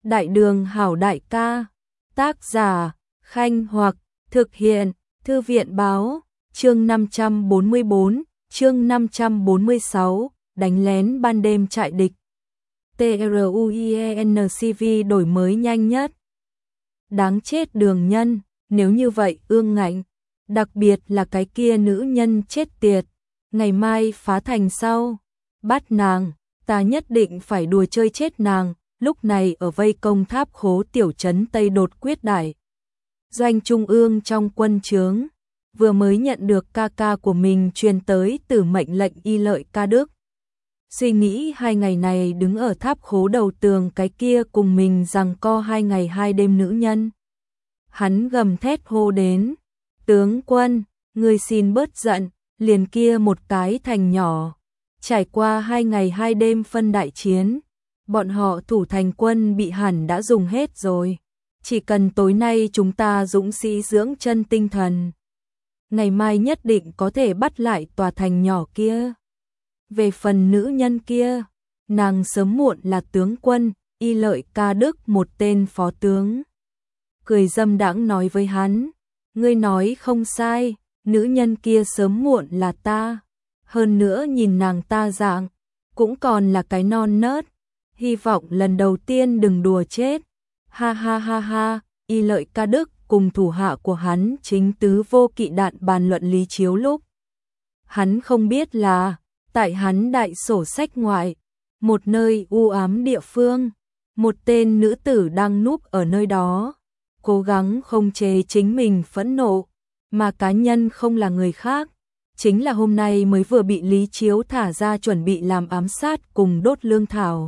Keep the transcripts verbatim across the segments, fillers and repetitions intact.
Đại đường hảo đại ca, tác giả, Khanh Hoặc, thực hiện, Thư viện Báo, chương năm trăm bốn mươi bốn, chương năm trăm bốn mươi sáu, đánh lén ban đêm trại địch. TRUIENCV đổi mới nhanh nhất. Đáng chết Đường Nhân, nếu như vậy ương ngạnh, đặc biệt là cái kia nữ nhân chết tiệt, ngày mai phá thành sau, bắt nàng, ta nhất định phải đùa chơi chết nàng. Lúc này ở vây công Tháp Khố tiểu trấn Tây Đột Quyết Đại doanh trung ương trong quân trướng, vừa mới nhận được ca ca của mình truyền tới từ mệnh lệnh Y Lợi Ca Đức. Suy nghĩ hai ngày này đứng ở Tháp Khố đầu tường cái kia cùng mình giằng co hai ngày hai đêm nữ nhân. Hắn gầm thét hô đến, tướng quân, ngươi xin bớt giận, liền kia một cái thành nhỏ. Trải qua hai ngày hai đêm phân đại chiến, bọn họ thủ thành quân bị hẳn đã dùng hết rồi. Chỉ cần tối nay chúng ta dũng sĩ dưỡng chân tinh thần, ngày mai nhất định có thể bắt lại tòa thành nhỏ kia. Về phần nữ nhân kia, nàng sớm muộn là tướng quân, Y Lợi Ca Đức một tên phó tướng. Cười dâm đãng nói với hắn, ngươi nói không sai, nữ nhân kia sớm muộn là ta. Hơn nữa nhìn nàng ta dạng, cũng còn là cái non nớt. Hy vọng lần đầu tiên đừng đùa chết. Ha ha ha ha, Y Lợi Ca Đức cùng thủ hạ của hắn chính tứ vô kỵ đạn bàn luận Lý Chiếu lúc. Hắn không biết là, tại hắn đại sổ sách ngoại, một nơi u ám địa phương, một tên nữ tử đang núp ở nơi đó, cố gắng không chế chính mình phẫn nộ, mà cá nhân không là người khác. Chính là hôm nay mới vừa bị Lý Chiếu thả ra chuẩn bị làm ám sát cùng đốt lương thảo,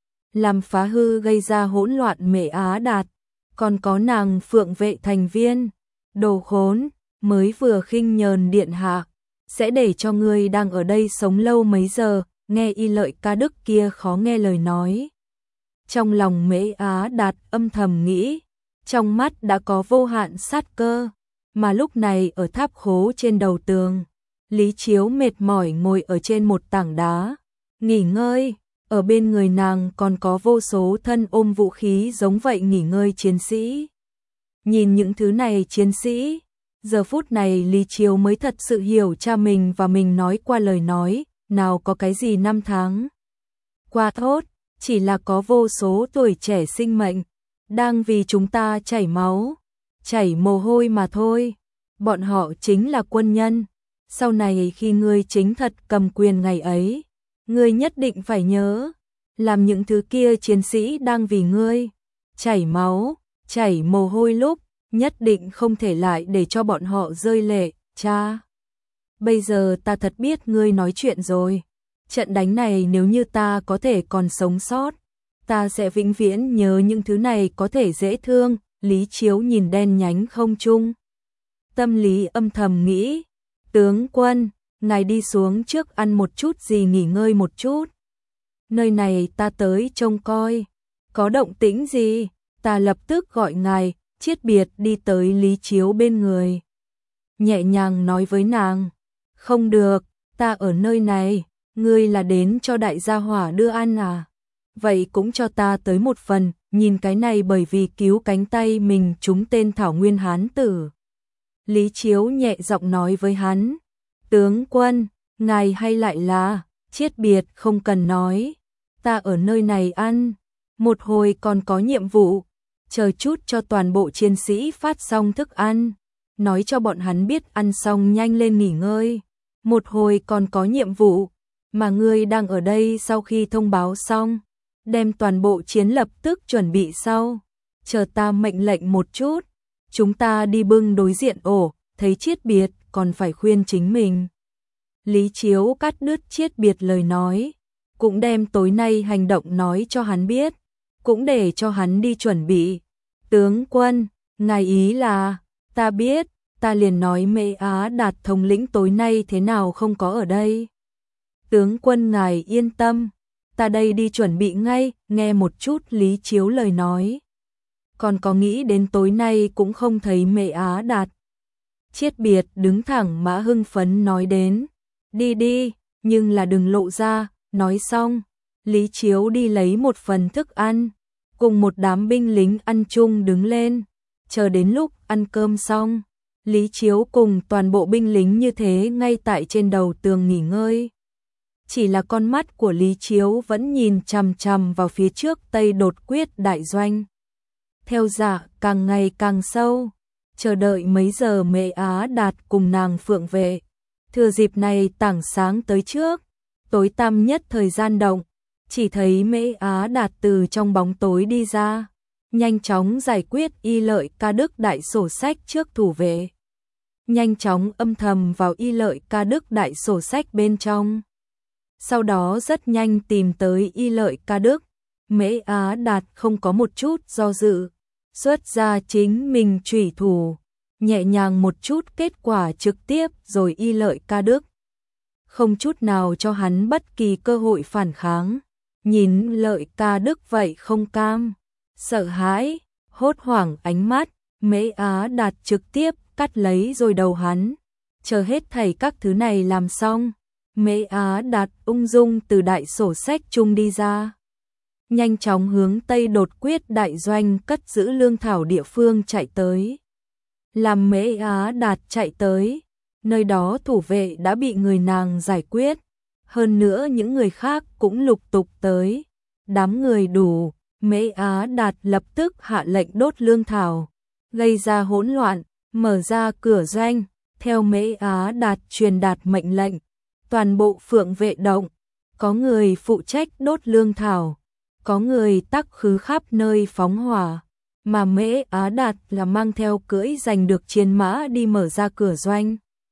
làm phá hư gây ra hỗn loạn Mễ Á Đạt, còn có nàng Phượng Vệ thành viên, đồ khốn, mới vừa khinh nhờn điện hạ, sẽ để cho ngươi đang ở đây sống lâu mấy giờ. Nghe Y Lợi Ca Đức kia khó nghe lời nói, trong lòng Mễ Á Đạt âm thầm nghĩ, trong mắt đã có vô hạn sát cơ, mà lúc này ở Tháp Khố trên đầu tường, Lý Chiếu mệt mỏi ngồi ở trên một tảng đá, nghỉ ngơi, ở bên người nàng còn có vô số thân ôm vũ khí giống vậy nghỉ ngơi chiến sĩ. Nhìn những thứ này chiến sĩ, giờ phút này Lý Chiếu mới thật sự hiểu cha mình và mình nói qua lời nói, nào có cái gì năm tháng qua thốt, chỉ là có vô số tuổi trẻ sinh mệnh, đang vì chúng ta chảy máu, chảy mồ hôi mà thôi. Bọn họ chính là quân nhân. Sau này khi ngươi chính thật cầm quyền ngày ấy, ngươi nhất định phải nhớ, làm những thứ kia chiến sĩ đang vì ngươi chảy máu, chảy mồ hôi lúc, nhất định không thể lại để cho bọn họ rơi lệ, cha. Bây giờ ta thật biết ngươi nói chuyện rồi. Trận đánh này nếu như ta có thể còn sống sót, ta sẽ vĩnh viễn nhớ những thứ này có thể dễ thương. Lý Chiếu nhìn đen nhánh không trung, tâm lý âm thầm nghĩ, tướng quân, ngài đi xuống trước ăn một chút gì nghỉ ngơi một chút. Nơi này ta tới trông coi, có động tĩnh gì, ta lập tức gọi ngài. Chiết Biệt đi tới Lý Chiếu bên người, nhẹ nhàng nói với nàng, không được, ta ở nơi này, ngươi là đến cho đại gia hỏa đưa ăn à? Vậy cũng cho ta tới một phần, nhìn cái này bởi vì cứu cánh tay mình trúng tên Thảo Nguyên Hán tử. Lý Chiếu nhẹ giọng nói với hắn, tướng quân, ngài hay lại là, Chiết Biệt không cần nói, ta ở nơi này ăn, một hồi còn có nhiệm vụ, chờ chút cho toàn bộ chiến sĩ phát xong thức ăn, nói cho bọn hắn biết ăn xong nhanh lên nghỉ ngơi, một hồi còn có nhiệm vụ, mà ngươi đang ở đây sau khi thông báo xong, đem toàn bộ chiến lập tức chuẩn bị sau, chờ ta mệnh lệnh một chút, chúng ta đi bưng đối diện ổ. Thấy Chiết Biệt còn phải khuyên chính mình. Lý Chiếu cắt đứt Chiết Biệt lời nói, cũng đem tối nay hành động nói cho hắn biết, cũng để cho hắn đi chuẩn bị. Tướng quân, ngài ý là, ta biết, ta liền nói Mễ Á Đạt thống lĩnh tối nay thế nào không có ở đây. Tướng quân ngài yên tâm, ta đây đi chuẩn bị ngay. Nghe một chút Lý Chiếu lời nói, còn có nghĩ đến tối nay cũng không thấy Mễ Á Đạt. Chiết Biệt đứng thẳng mã hưng phấn nói đến, đi đi, nhưng là đừng lộ ra. Nói xong, Lý Chiếu đi lấy một phần thức ăn, cùng một đám binh lính ăn chung đứng lên, chờ đến lúc ăn cơm xong, Lý Chiếu cùng toàn bộ binh lính như thế ngay tại trên đầu tường nghỉ ngơi. Chỉ là con mắt của Lý Chiếu vẫn nhìn chằm chằm vào phía trước Tây Đột Quyết đại doanh. Theo dạ càng ngày càng sâu, chờ đợi mấy giờ Mễ Á Đạt cùng nàng Phượng Vệ. Thừa dịp này tảng sáng tới trước, tối tăm nhất thời gian động, chỉ thấy Mễ Á Đạt từ trong bóng tối đi ra, nhanh chóng giải quyết Y Lợi Ca Đức đại sổ sách trước thủ vệ. Nhanh chóng âm thầm vào Y Lợi Ca Đức đại sổ sách bên trong. Sau đó rất nhanh tìm tới Y Lợi Ca Đức, Mễ Á Đạt không có một chút do dự, xuất ra chính mình chủy thủ, nhẹ nhàng một chút kết quả trực tiếp rồi Y Lợi Ca Đức. Không chút nào cho hắn bất kỳ cơ hội phản kháng, nhìn Lợi Ca Đức vậy không cam, sợ hãi, hốt hoảng ánh mắt, Mễ Á Đạt trực tiếp cắt lấy rồi đầu hắn, chờ hết thảy các thứ này làm xong. Mễ Á Đạt ung dung từ đại sổ sách chung đi ra, nhanh chóng hướng Tây Đột Quyết đại doanh cất giữ lương thảo địa phương chạy tới. Làm Mễ Á Đạt chạy tới, nơi đó thủ vệ đã bị người nàng giải quyết, hơn nữa những người khác cũng lục tục tới. Đám người đủ, Mễ Á Đạt lập tức hạ lệnh đốt lương thảo, gây ra hỗn loạn, mở ra cửa doanh, theo Mễ Á Đạt truyền đạt mệnh lệnh. Toàn bộ Phượng Vệ động, có người phụ trách đốt lương thảo, có người tắc khứ khắp nơi phóng hỏa, mà Mễ Á Đạt là mang theo cưỡi giành được chiến mã đi mở ra cửa doanh.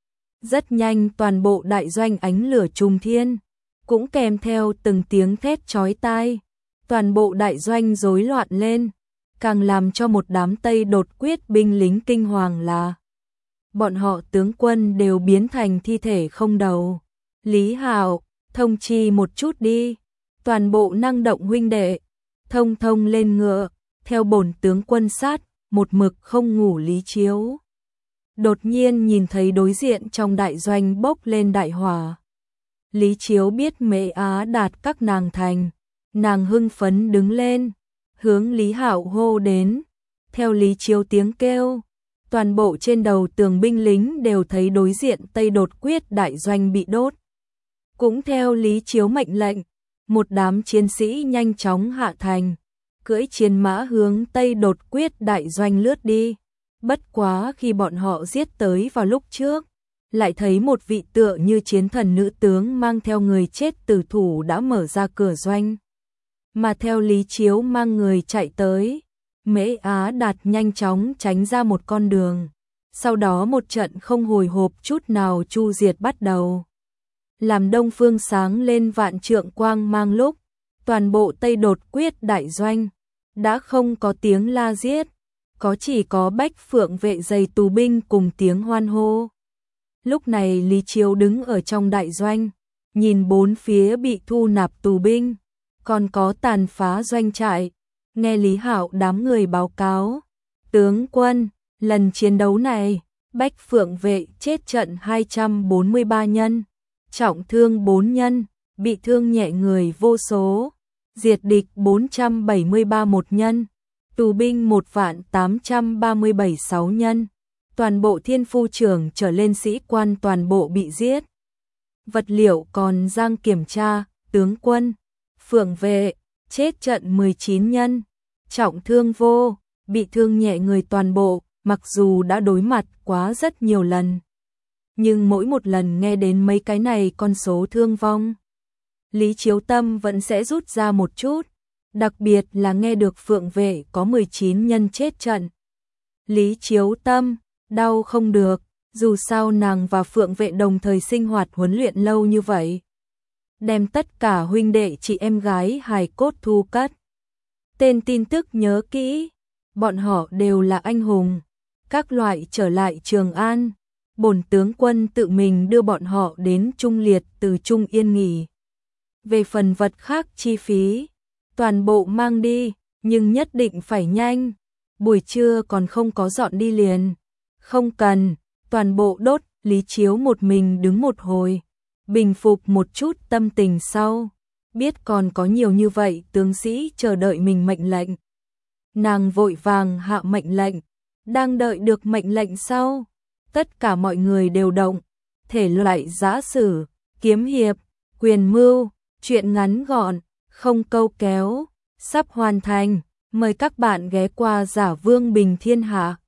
Rất nhanh toàn bộ đại doanh ánh lửa trùng thiên, cũng kèm theo từng tiếng thét chói tai, toàn bộ đại doanh rối loạn lên, càng làm cho một đám Tây Đột Quyết binh lính kinh hoàng là bọn họ tướng quân đều biến thành thi thể không đầu. Lý Hạo, thông chi một chút đi, toàn bộ năng động huynh đệ, thông thông lên ngựa, theo bổn tướng quân sát, một mực không ngủ Lý Chiếu. Đột nhiên nhìn thấy đối diện trong đại doanh bốc lên đại hỏa. Lý Chiếu biết Mễ Á Đạt các nàng thành, nàng hưng phấn đứng lên, hướng Lý Hạo hô đến, theo Lý Chiếu tiếng kêu. Toàn bộ trên đầu tường binh lính đều thấy đối diện Tây Đột Quyết đại doanh bị đốt. Cũng theo Lý Chiếu mệnh lệnh, một đám chiến sĩ nhanh chóng hạ thành, cưỡi chiến mã hướng Tây Đột Quyết đại doanh lướt đi. Bất quá khi bọn họ giết tới vào lúc trước, lại thấy một vị tựa như chiến thần nữ tướng mang theo người chết tử thủ đã mở ra cửa doanh. Mà theo Lý Chiếu mang người chạy tới, Mễ Á Đạt nhanh chóng tránh ra một con đường. Sau đó một trận không hồi hộp chút nào chu diệt bắt đầu. Làm đông phương sáng lên vạn trượng quang mang lúc, toàn bộ Tây Đột Quyết đại doanh đã không có tiếng la giết, có chỉ có Bách Phượng Vệ dày tù binh cùng tiếng hoan hô. Lúc này Lý Chiếu đứng ở trong đại doanh, nhìn bốn phía bị thu nạp tù binh, còn có tàn phá doanh trại, nghe Lý Hạo đám người báo cáo. Tướng quân, lần chiến đấu này, Bách Phượng Vệ chết trận hai trăm bốn mươi ba nhân, trọng thương bốn nhân, bị thương nhẹ người vô số, diệt địch bốn trăm bảy mươi ba một nhân, tù binh một vạn tám trăm ba mươi bảy sáu nhân, toàn bộ thiên phu trưởng trở lên sĩ quan toàn bộ bị giết. Vật liệu còn giang kiểm tra, tướng quân, Phượng Vệ, chết trận mười chín nhân, trọng thương vô, bị thương nhẹ người toàn bộ, mặc dù đã đối mặt quá rất nhiều lần. Nhưng mỗi một lần nghe đến mấy cái này con số thương vong, Lý Chiếu tâm vẫn sẽ rút ra một chút, đặc biệt là nghe được Phượng Vệ có mười chín nhân chết trận. Lý Chiếu tâm, đau không được, dù sao nàng và Phượng Vệ đồng thời sinh hoạt huấn luyện lâu như vậy. Đem tất cả huynh đệ chị em gái hài cốt thu cất. Tên tin tức nhớ kỹ, bọn họ đều là anh hùng, các loại trở lại Trường An. Bổn tướng quân tự mình đưa bọn họ đến Trung Liệt từ Trung Yên nghỉ. Về phần vật khác chi phí, toàn bộ mang đi, nhưng nhất định phải nhanh. Buổi trưa còn không có dọn đi liền. Không cần, toàn bộ đốt. Lý Chiếu một mình đứng một hồi, bình phục một chút tâm tình sau. Biết còn có nhiều như vậy tướng sĩ chờ đợi mình mệnh lệnh, nàng vội vàng hạ mệnh lệnh, đang đợi được mệnh lệnh sau. Tất cả mọi người đều động, thể loại giã sử, kiếm hiệp, quyền mưu, truyện ngắn gọn, không câu kéo, sắp hoàn thành. Mời các bạn ghé qua Giả Vương Bình Thiên Hạ.